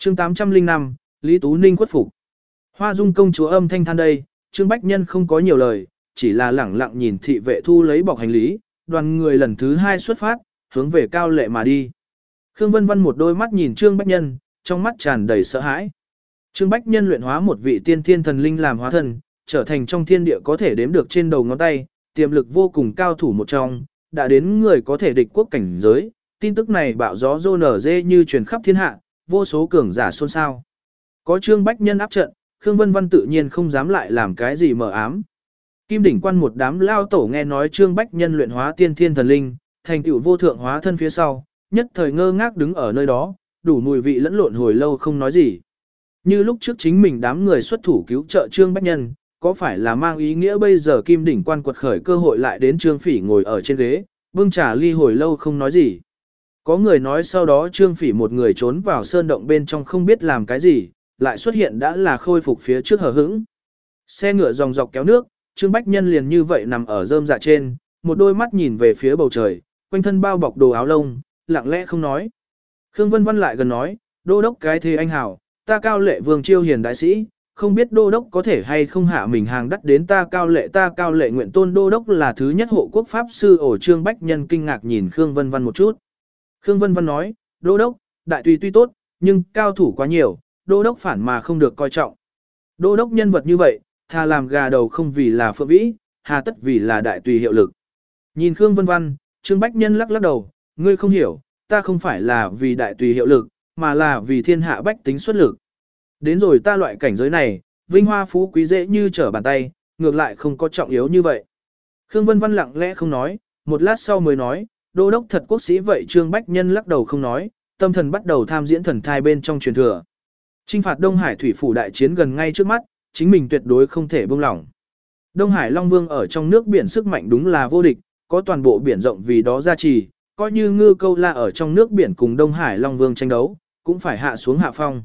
Chương 805, Lý Tú Ninh khuất phục. Hoa Dung công chúa âm thanh than đây, Trương Bách Nhân không có nhiều lời, chỉ là lẳng lặng nhìn thị vệ thu lấy bọc hành lý, đoàn người lần thứ 2 xuất phát, hướng về Cao Lệ mà đi. Khương Vân Vân một đôi mắt nhìn Trương Bách Nhân, trong mắt tràn đầy sợ hãi. Trương Bách Nhân luyện hóa một vị tiên thiên thần linh làm hóa thân, trở thành trong thiên địa có thể đếm được trên đầu ngón tay, tiềm lực vô cùng cao thủ một trong, đã đến người có thể địch quốc cảnh giới. Tin tức này bạo gió rô nở dê như truyền khắp thiên hạ, vô số cường giả xôn xao. Có Trương Bách Nhân áp trận, Khương Vân Vân tự nhiên không dám lại làm cái gì mờ ám. Kim đỉnh quan một đám lao tổ nghe nói Trương Bách Nhân luyện hóa tiên thiên thần linh, thành tựu vô thượng hóa thân phía sau, nhất thời ngơ ngác đứng ở nơi đó, đủ mùi vị lẫn lộn hồi lâu không nói gì. Như lúc trước chính mình đám người xuất thủ cứu trợ Trương Bách Nhân, có phải là mang ý nghĩa bây giờ Kim đỉnh quan quật khởi cơ hội lại đến Trương Phỉ ngồi ở trên ghế, bưng trà ly hồi lâu không nói gì. Có người nói sau đó Trương Phỉ một người trốn vào sơn động bên trong không biết làm cái gì, lại xuất hiện đã là khôi phục phía trước hờ hững. Xe ngựa dòng dọc kéo nước, Trương Bách Nhân liền như vậy nằm ở rơm dạ trên, một đôi mắt nhìn về phía bầu trời, quanh thân bao bọc đồ áo lông, lặng lẽ không nói. Khương Vân Vân lại gần nói, đô đốc cái thế anh hảo, ta Cao Lệ vương chiêu hiền đại sĩ, không biết đô đốc có thể hay không hạ mình hàng đắt đến ta Cao Lệ nguyện tôn đô đốc là thứ nhất hộ quốc pháp sư. Ổ Trương Bách Nhân kinh ngạc nhìn Khương Vân Vân một chút. Khương Vân Vân nói, đô đốc, đại tùy tuy tốt, nhưng cao thủ quá nhiều, đô đốc phản mà không được coi trọng. Đô đốc nhân vật như vậy, thà làm gà đầu không vì là phượng vĩ, hà tất vì là đại tùy hiệu lực. Nhìn Khương Vân Vân, Trương Bách Nhân lắc lắc đầu, ngươi không hiểu, ta không phải là vì đại tùy hiệu lực, mà là vì thiên hạ bách tính xuất lực. Đến rồi ta loại cảnh giới này, vinh hoa phú quý dễ như trở bàn tay, ngược lại không có trọng yếu như vậy. Khương Vân Vân lặng lẽ không nói, một lát sau mới nói, đô đốc thật quốc sĩ vậy. Trương Bách Nhân lắc đầu không nói, tâm thần bắt đầu tham diễn thần thai bên trong truyền thừa. Chinh phạt Đông Hải thủy phủ đại chiến gần ngay trước mắt, chính mình tuyệt đối không thể buông lỏng. Đông Hải Long Vương ở trong nước biển sức mạnh đúng là vô địch, có toàn bộ biển rộng vì đó gia trì, coi như Ngư Câu La ở trong nước biển cùng Đông Hải Long Vương tranh đấu, cũng phải hạ xuống hạ phong.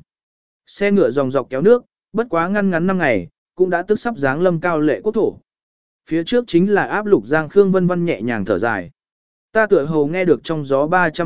Xe ngựa dòng dọc kéo nước, bất quá ngăn ngắn 5 ngày, cũng đã tức sắp giáng lâm Cao Lệ quốc thổ. Phía trước chính là áp lục giang. Khương Vân Vân nhẹ nhàng thở dài. Ta tựa hồ nghe được trong gió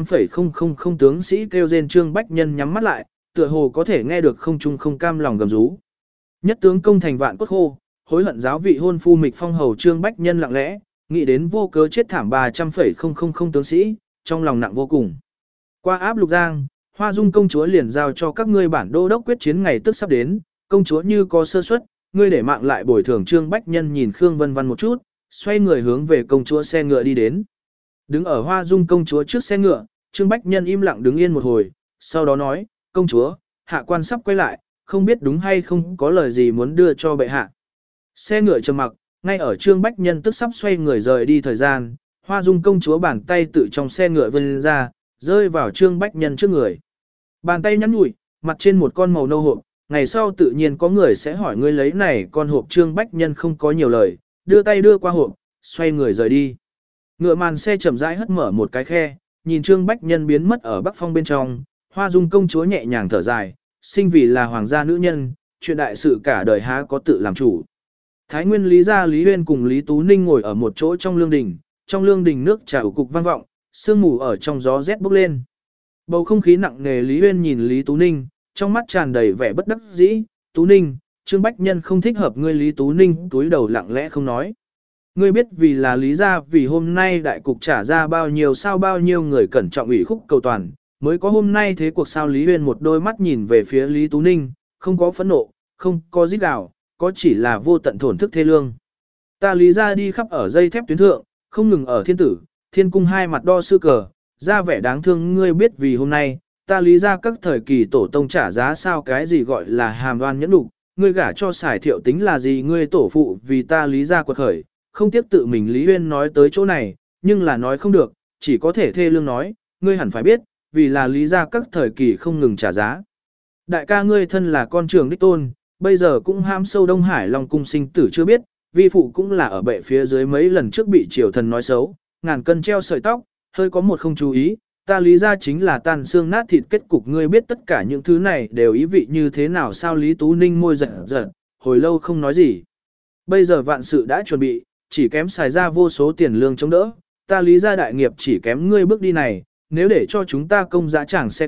300,000 tướng sĩ kêu rên. Trương Bách Nhân nhắm mắt lại, tựa hồ có thể nghe được không trung không cam lòng gầm rú. Nhất tướng công thành vạn cốt khô, hối hận giáo vị hôn phu mịch phong hầu. Trương Bách Nhân lặng lẽ, nghĩ đến vô cớ chết thảm 300,000 tướng sĩ, trong lòng nặng vô cùng. Qua áp lục giang, Hoa Dung công chúa liền giao cho các ngươi bản đô đốc quyết chiến ngày tức sắp đến, công chúa như có sơ suất, ngươi để mạng lại bồi thường. Trương Bách Nhân nhìn Khương Vân Vân một chút, xoay người hướng về công chúa xe ngựa đi đến. Đứng ở Hoa Dung công chúa trước xe ngựa, Trương Bách Nhân im lặng đứng yên một hồi, sau đó nói, công chúa, hạ quan sắp quay lại, không biết đúng hay không có lời gì muốn đưa cho bệ hạ. Xe ngựa trầm mặc, ngay ở Trương Bách Nhân tức sắp xoay người rời đi thời gian, Hoa Dung công chúa bàn tay tự trong xe ngựa vươn ra, rơi vào Trương Bách Nhân trước người. Bàn tay nhắn nhủi, mặt trên một con màu nâu hộp, ngày sau tự nhiên có người sẽ hỏi ngươi lấy này con hộp. Trương Bách Nhân không có nhiều lời, đưa tay đưa qua hộp, xoay người rời đi. Ngựa màn xe chậm rãi hất mở một cái khe, nhìn Trương Bách Nhân biến mất ở Bắc Phong bên trong, Hoa Dung công chúa nhẹ nhàng thở dài, sinh vì là hoàng gia nữ nhân, chuyện đại sự cả đời há có tự làm chủ. Thái Nguyên Lý gia Lý Huyên cùng Lý Tú Ninh ngồi ở một chỗ trong lương đình nước trà ủ cục vang vọng, sương mù ở trong gió rét bốc lên. Bầu không khí nặng nề. Lý Huyên nhìn Lý Tú Ninh, trong mắt tràn đầy vẻ bất đắc dĩ. Tú Ninh, Trương Bách Nhân không thích hợp ngươi. Lý Tú Ninh túi đầu lặng lẽ không nói. Ngươi biết vì là Lý gia, vì hôm nay đại cục trả ra bao nhiêu người cẩn trọng ủy khúc cầu toàn, mới có hôm nay thế cuộc sao. Lý Huyên một đôi mắt nhìn về phía Lý Tú Ninh, không có phẫn nộ, không có rít gào, có chỉ là vô tận thổn thức thê lương. Ta Lý gia đi khắp ở dây thép tuyến thượng, không ngừng ở thiên tử, thiên cung hai mặt đo sư cờ, ra vẻ đáng thương. Ngươi biết vì hôm nay, ta Lý gia các thời kỳ tổ tông trả giá sao. Cái gì gọi là hàm oan nhẫn nhục, ngươi gả cho Sải Thiệu tính là gì. Ngươi tổ phụ vì ta Lý gia quật khởi, không tiếp tự mình. Lý Huyên nói tới chỗ này, nhưng là nói không được, chỉ có thể thê lương nói, ngươi hẳn phải biết, vì là Lý gia các thời kỳ không ngừng trả giá. Đại ca ngươi thân là con trưởng đích tôn, bây giờ cũng ham sâu Đông Hải Long cung sinh tử chưa biết, vi phụ cũng là ở bệ phía dưới mấy lần trước bị triều thần nói xấu, ngàn cân treo sợi tóc, hơi có một không chú ý, ta Lý gia chính là tan xương nát thịt kết cục. Ngươi biết tất cả những thứ này đều ý vị như thế nào sao. Lý Tú Ninh môi giật giật, hồi lâu không nói gì. Bây giờ vạn sự đã chuẩn bị, chỉ kém xài ra vô số tiền lương chống đỡ, ta Lý gia đại nghiệp chỉ kém ngươi bước đi này, nếu để cho chúng ta công giá chẳng xe cát,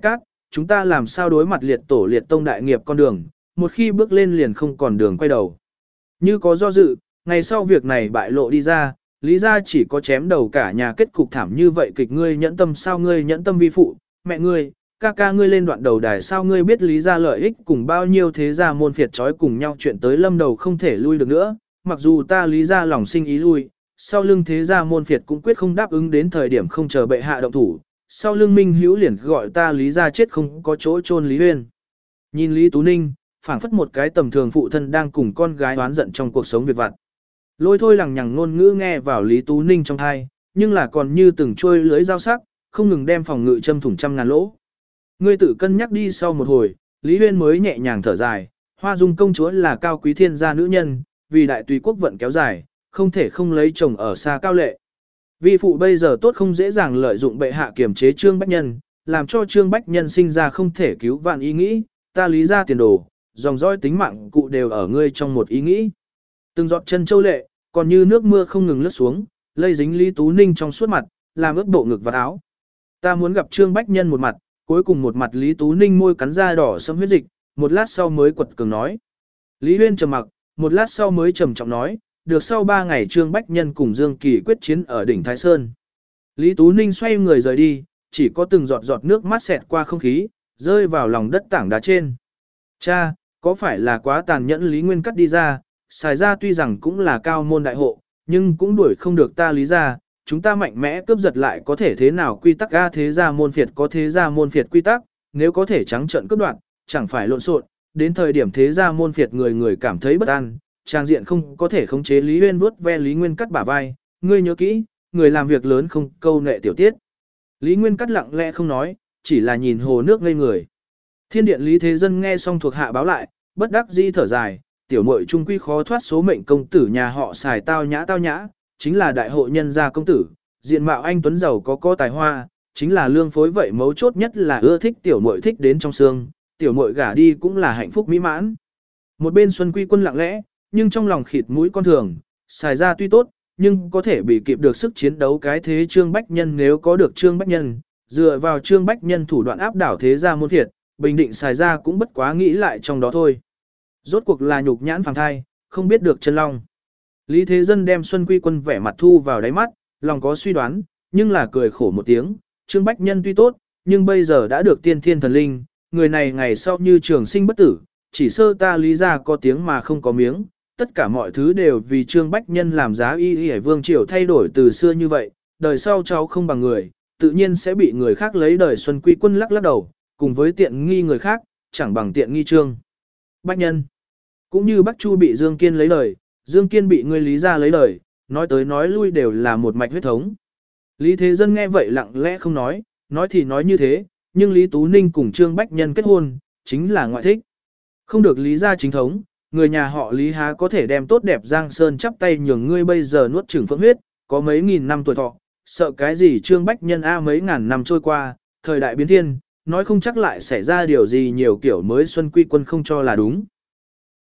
chúng ta làm sao đối mặt liệt tổ liệt tông đại nghiệp con đường, một khi bước lên liền không còn đường quay đầu. Như có do dự, ngày sau việc này bại lộ đi ra, lý ra chỉ có chém đầu cả nhà kết cục thảm như vậy kịch. Ngươi nhẫn tâm sao? Ngươi nhẫn tâm vi phụ, mẹ ngươi, ca ca ngươi lên đoạn đầu đài sao? Ngươi biết lý ra lợi ích cùng bao nhiêu thế gia môn phiệt trói cùng nhau chuyện tới lâm đầu không thể lui được nữa, mặc dù ta lý ra lòng sinh ý lui, sau lưng thế gia môn phiệt cũng quyết không đáp ứng đến thời điểm không chờ bệ hạ động thủ, sau lưng Minh Hữu liền gọi ta lý ra chết không có chỗ chôn Lý Huyên. Nhìn Lý Tú Ninh, phảng phất một cái tầm thường phụ thân đang cùng con gái oán giận trong cuộc sống việc vặt. Lôi thôi lằng nhằng ngôn ngữ nghe vào Lý Tú Ninh trong tai, nhưng là còn như từng trôi lưới dao sắc, không ngừng đem phòng ngự châm thủng trăm ngàn lỗ. Ngươi tự cân nhắc đi. Sau một hồi, Lý Huyên mới nhẹ nhàng thở dài, Hoa Dung công chúa là cao quý thiên gia nữ nhân, vì đại tùy quốc vận kéo dài, không thể không lấy chồng ở xa cao lệ. Vi phụ bây giờ tốt không dễ dàng lợi dụng bệ hạ kiềm chế Trương Bách Nhân, làm cho Trương Bách Nhân sinh ra không thể cứu vãn ý nghĩ, ta lý ra tiền đồ, dòng dõi tính mạng cụ đều ở ngươi trong một ý nghĩ. Từng giọt chân châu lệ, còn như nước mưa không ngừng lướt xuống, lây dính Lý Tú Ninh trong suốt mặt, làm ướt bộ ngực và áo. Ta muốn gặp Trương Bách Nhân một mặt, cuối cùng một mặt Lý Tú Ninh môi cắn da đỏ sẫm huyết dịch, một lát sau mới quật cường nói. Lý Huyên trầm mặc, một lát sau mới trầm trọng nói, được sau 3 ngày Trương Bách Nhân cùng Dương Kỳ quyết chiến ở đỉnh Thái Sơn. Lý Tú Ninh xoay người rời đi, chỉ có từng giọt giọt nước mắt xẹt qua không khí, rơi vào lòng đất tảng đá trên. Cha, có phải là quá tàn nhẫn? Lý Nguyên cắt đi ra, xài ra tuy rằng cũng là cao môn đại hộ, nhưng cũng đuổi không được ta lý ra, chúng ta mạnh mẽ cướp giật lại có thể thế nào? Quy tắc A, thế gia môn phiệt có thế gia môn phiệt quy tắc, nếu có thể trắng trợn cướp đoạt, chẳng phải lộn xộn, đến thời điểm thế gia môn phiệt người người cảm thấy bất an, trang diện không có thể khống chế. Lý Huyên vuốt ve Lý Nguyên cắt bả vai, ngươi nhớ kỹ, người làm việc lớn không câu nệ tiểu tiết. Lý Nguyên cắt lặng lẽ không nói, chỉ là nhìn hồ nước ngây người. Thiên điện Lý Thế Dân nghe xong thuộc hạ báo lại, bất đắc dĩ thở dài, tiểu muội trung quy khó thoát số mệnh. Công tử nhà họ xài tao nhã, chính là đại hộ nhân gia công tử, diện mạo anh tuấn giàu có tài hoa, chính là lương phối. Vậy mấu chốt nhất là ưa thích tiểu muội thích đến trong xương, tiểu muội gả đi cũng là hạnh phúc mỹ mãn. Một bên Xuân Quy Quân lặng lẽ, nhưng trong lòng khịt mũi con thường, xài ra tuy tốt, nhưng có thể bị kịp được sức chiến đấu cái thế Trương Bách Nhân. Nếu có được Trương Bách Nhân, dựa vào Trương Bách Nhân thủ đoạn áp đảo thế gia môn phiệt, bình định xài ra cũng bất quá nghĩ lại trong đó thôi. Rốt cuộc là nhục nhãn phàng thai, không biết được chân long. Lý Thế Dân đem Xuân Quy Quân vẻ mặt thu vào đáy mắt, lòng có suy đoán, nhưng là cười khổ một tiếng. Trương Bách Nhân tuy tốt, nhưng bây giờ đã được tiên thiên thần linh, người này ngày sau như trường sinh bất tử, chỉ sơ ta lý ra có tiếng mà không có miếng. Tất cả mọi thứ đều vì Trương Bách Nhân làm giá. Y vương triều thay đổi từ xưa như vậy, đời sau cháu không bằng người, tự nhiên sẽ bị người khác lấy đời. Xuân Quy Quân lắc lắc đầu, cùng với tiện nghi người khác, chẳng bằng tiện nghi Trương Bách Nhân. Cũng như Bắc Chu bị Dương Kiên lấy đời, Dương Kiên bị người Lý gia lấy đời, nói tới nói lui đều là một mạch huyết thống. Lý Thế Dân nghe vậy lặng lẽ không nói thì nói như thế, nhưng Lý Tú Ninh cùng Trương Bách Nhân kết hôn, chính là ngoại thích. Không được Lý gia chính thống, người nhà họ Lý há có thể đem tốt đẹp Giang Sơn chắp tay nhường ngươi bây giờ nuốt chửng phượng huyết, có mấy nghìn năm tuổi thọ, sợ cái gì Trương Bách Nhân a? Mấy ngàn năm trôi qua, thời đại biến thiên, nói không chắc lại xảy ra điều gì nhiều kiểu mới. Xuân Quy Quân không cho là đúng.